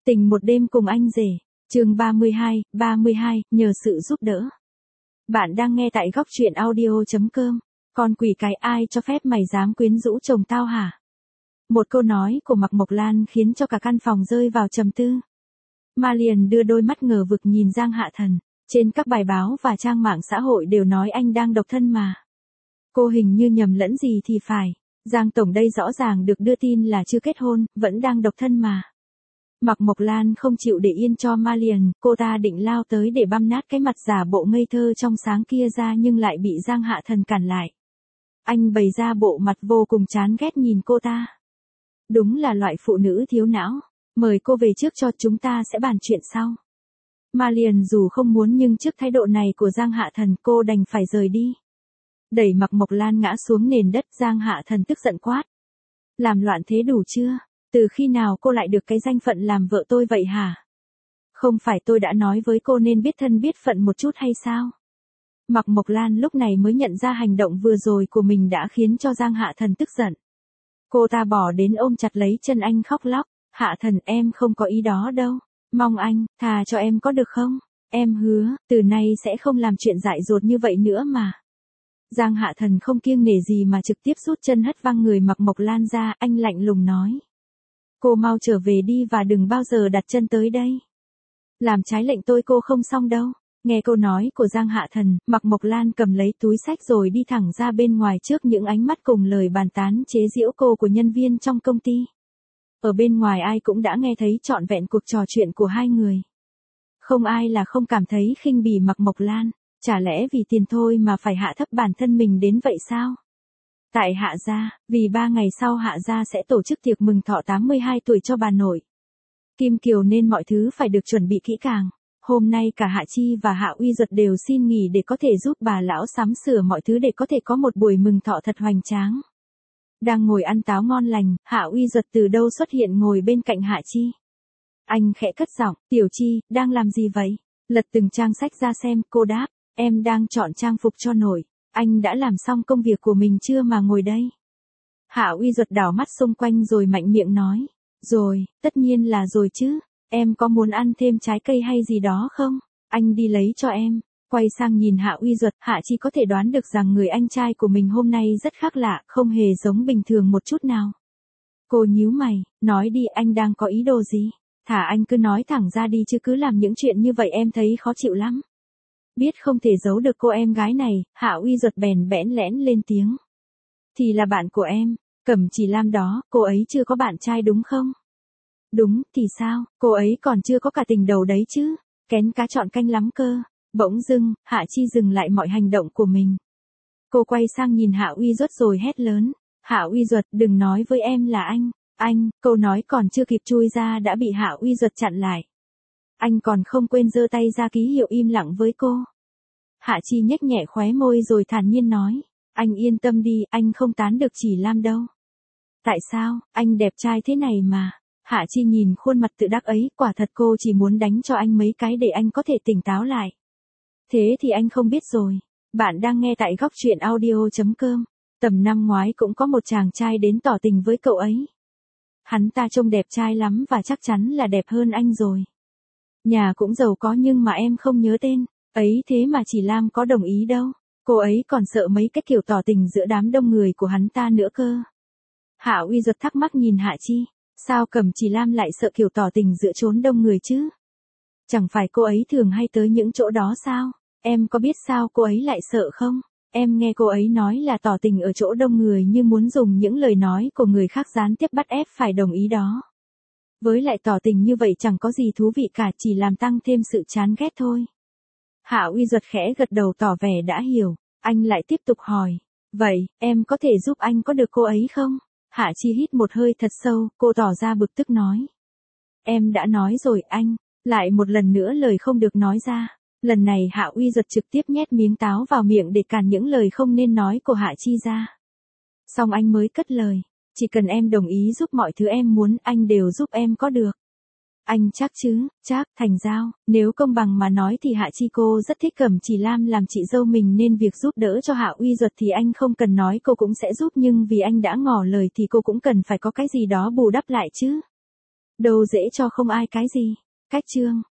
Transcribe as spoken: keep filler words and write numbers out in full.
Tình một đêm cùng anh rể, chương ba mươi hai, ba mươi hai, nhờ sự giúp đỡ. Bạn đang nghe tại góc truyện audio chấm com. Con quỷ cái ai cho phép mày dám quyến rũ chồng tao hả? Một câu nói của Mạc Mộc Lan khiến cho cả căn phòng rơi vào trầm tư. Ma liền đưa đôi mắt ngờ vực nhìn Giang Hạ Thần. Trên các bài báo và trang mạng xã hội đều nói anh đang độc thân mà. Cô hình như nhầm lẫn gì thì phải. Giang Tổng đây rõ ràng được đưa tin là chưa kết hôn, vẫn đang độc thân mà. Mạc Mộc Lan không chịu để yên cho Ma liền, cô ta định lao tới để băm nát cái mặt giả bộ ngây thơ trong sáng kia ra nhưng lại bị Giang Hạ Thần cản lại. Anh bày ra bộ mặt vô cùng chán ghét nhìn cô ta. Đúng là loại phụ nữ thiếu não, mời cô về trước cho chúng ta sẽ bàn chuyện sau. Ma liền dù không muốn nhưng trước thái độ này của Giang Hạ Thần cô đành phải rời đi. Đẩy Mạc Mộc Lan ngã xuống nền đất, Giang Hạ Thần tức giận quát. Làm loạn thế đủ chưa? Từ khi nào cô lại được cái danh phận làm vợ tôi vậy hả? Không phải tôi đã nói với cô nên biết thân biết phận một chút hay sao? Mạc Mộc Lan lúc này mới nhận ra hành động vừa rồi của mình đã khiến cho Giang Hạ Thần tức giận. Cô ta bỏ đến ôm chặt lấy chân anh khóc lóc. Hạ Thần, em không có ý đó đâu. Mong anh, thà cho em có được không? Em hứa, từ nay sẽ không làm chuyện dại dột như vậy nữa mà. Giang Hạ Thần không kiêng nể gì mà trực tiếp rút chân hất văng người Mạc Mộc Lan ra, anh lạnh lùng nói. Cô mau trở về đi và đừng bao giờ đặt chân tới đây. Làm trái lệnh tôi cô không xong đâu. Nghe câu nói của Giang Hạ Thần, Mạc Mộc Lan cầm lấy túi xách rồi đi thẳng ra bên ngoài trước những ánh mắt cùng lời bàn tán chế giễu cô của nhân viên trong công ty. Ở bên ngoài ai cũng đã nghe thấy trọn vẹn cuộc trò chuyện của hai người. Không ai là không cảm thấy khinh bỉ Mạc Mộc Lan, chả lẽ vì tiền thôi mà phải hạ thấp bản thân mình đến vậy sao? Tại Hạ gia, vì ba ngày sau Hạ gia sẽ tổ chức tiệc mừng thọ tám mươi hai tuổi cho bà nội Kim Kiều nên mọi thứ phải được chuẩn bị kỹ càng. Hôm nay cả Hạ Chi và Hạ Uy Duật đều xin nghỉ để có thể giúp bà lão sắm sửa mọi thứ để có thể có một buổi mừng thọ thật hoành tráng. Đang ngồi ăn táo ngon lành, Hạ Uy Duật từ đâu xuất hiện ngồi bên cạnh Hạ Chi. Anh khẽ cất giọng, Tiểu Chi, đang làm gì vậy? Lật từng trang sách ra xem, cô đáp, em đang chọn trang phục cho nội. Anh đã làm xong công việc của mình chưa mà ngồi đây? Hạ Uy Duật đảo mắt xung quanh rồi mạnh miệng nói. Rồi, tất nhiên là rồi chứ. Em có muốn ăn thêm trái cây hay gì đó không? Anh đi lấy cho em. Quay sang nhìn Hạ Uy Duật, Hạ Chi có thể đoán được rằng người anh trai của mình hôm nay rất khác lạ, không hề giống bình thường một chút nào. Cô nhíu mày, nói đi, anh đang có ý đồ gì? Thả anh cứ nói thẳng ra đi chứ cứ làm những chuyện như vậy em thấy khó chịu lắm. Biết không thể giấu được cô em gái này, Hạ Uy Duật bèn bẽn lẽn lên tiếng. Thì là bạn của em, Cẩm Chỉ Lam đó, cô ấy chưa có bạn trai đúng không? Đúng, thì sao, cô ấy còn chưa có cả tình đầu đấy chứ, kén cá chọn canh lắm cơ. Bỗng dưng, Hạ Chi dừng lại mọi hành động của mình. Cô quay sang nhìn Hạ Uy Duật rồi hét lớn. Hạ Uy Duật, đừng nói với em là anh. Anh, câu nói còn chưa kịp chui ra đã bị Hạ Uy Duật chặn lại. Anh còn không quên giơ tay ra ký hiệu im lặng với cô. Hạ Chi nhếch nhẹ khóe môi rồi thản nhiên nói. Anh yên tâm đi, anh không tán được Chỉ Lam đâu. Tại sao, anh đẹp trai thế này mà. Hạ Chi nhìn khuôn mặt tự đắc ấy, quả thật cô chỉ muốn đánh cho anh mấy cái để anh có thể tỉnh táo lại. Thế thì anh không biết rồi. Bạn đang nghe tại góc truyện audio chấm com. Tầm năm ngoái cũng có một chàng trai đến tỏ tình với cậu ấy. Hắn ta trông đẹp trai lắm và chắc chắn là đẹp hơn anh rồi. Nhà cũng giàu có nhưng mà em không nhớ tên. Ấy thế mà Chỉ Lam có đồng ý đâu. Cô ấy còn sợ mấy cái kiểu tỏ tình giữa đám đông người của hắn ta nữa cơ. Hạ Uy Duật thắc mắc nhìn Hạ Chi. Sao Cẩm Chỉ Lam lại sợ kiểu tỏ tình giữa chốn đông người chứ? Chẳng phải cô ấy thường hay tới những chỗ đó sao? Em có biết sao cô ấy lại sợ không? Em nghe cô ấy nói là tỏ tình ở chỗ đông người như muốn dùng những lời nói của người khác gián tiếp bắt ép phải đồng ý đó. Với lại tỏ tình như vậy chẳng có gì thú vị cả, chỉ làm tăng thêm sự chán ghét thôi. Hạ Uy Duật khẽ gật đầu tỏ vẻ đã hiểu. Anh lại tiếp tục hỏi. Vậy, em có thể giúp anh có được cô ấy không? Hạ Chi hít một hơi thật sâu, cô tỏ ra bực tức nói. Em đã nói rồi anh. Lại một lần nữa lời không được nói ra. Lần này Hạ Uy Duật trực tiếp nhét miếng táo vào miệng để cản những lời không nên nói của Hạ Chi ra. Xong anh mới cất lời. Chỉ cần em đồng ý giúp mọi thứ em muốn, anh đều giúp em có được. Anh chắc chứ? Chắc, thành giao. Nếu công bằng mà nói thì Hạ Chi cô rất thích Cẩm Chỉ Lam làm chị dâu mình nên việc giúp đỡ cho Hạ Uy Duật thì anh không cần nói cô cũng sẽ giúp, nhưng vì anh đã ngỏ lời thì cô cũng cần phải có cái gì đó bù đắp lại chứ. Đâu dễ cho không ai cái gì. Cách chương.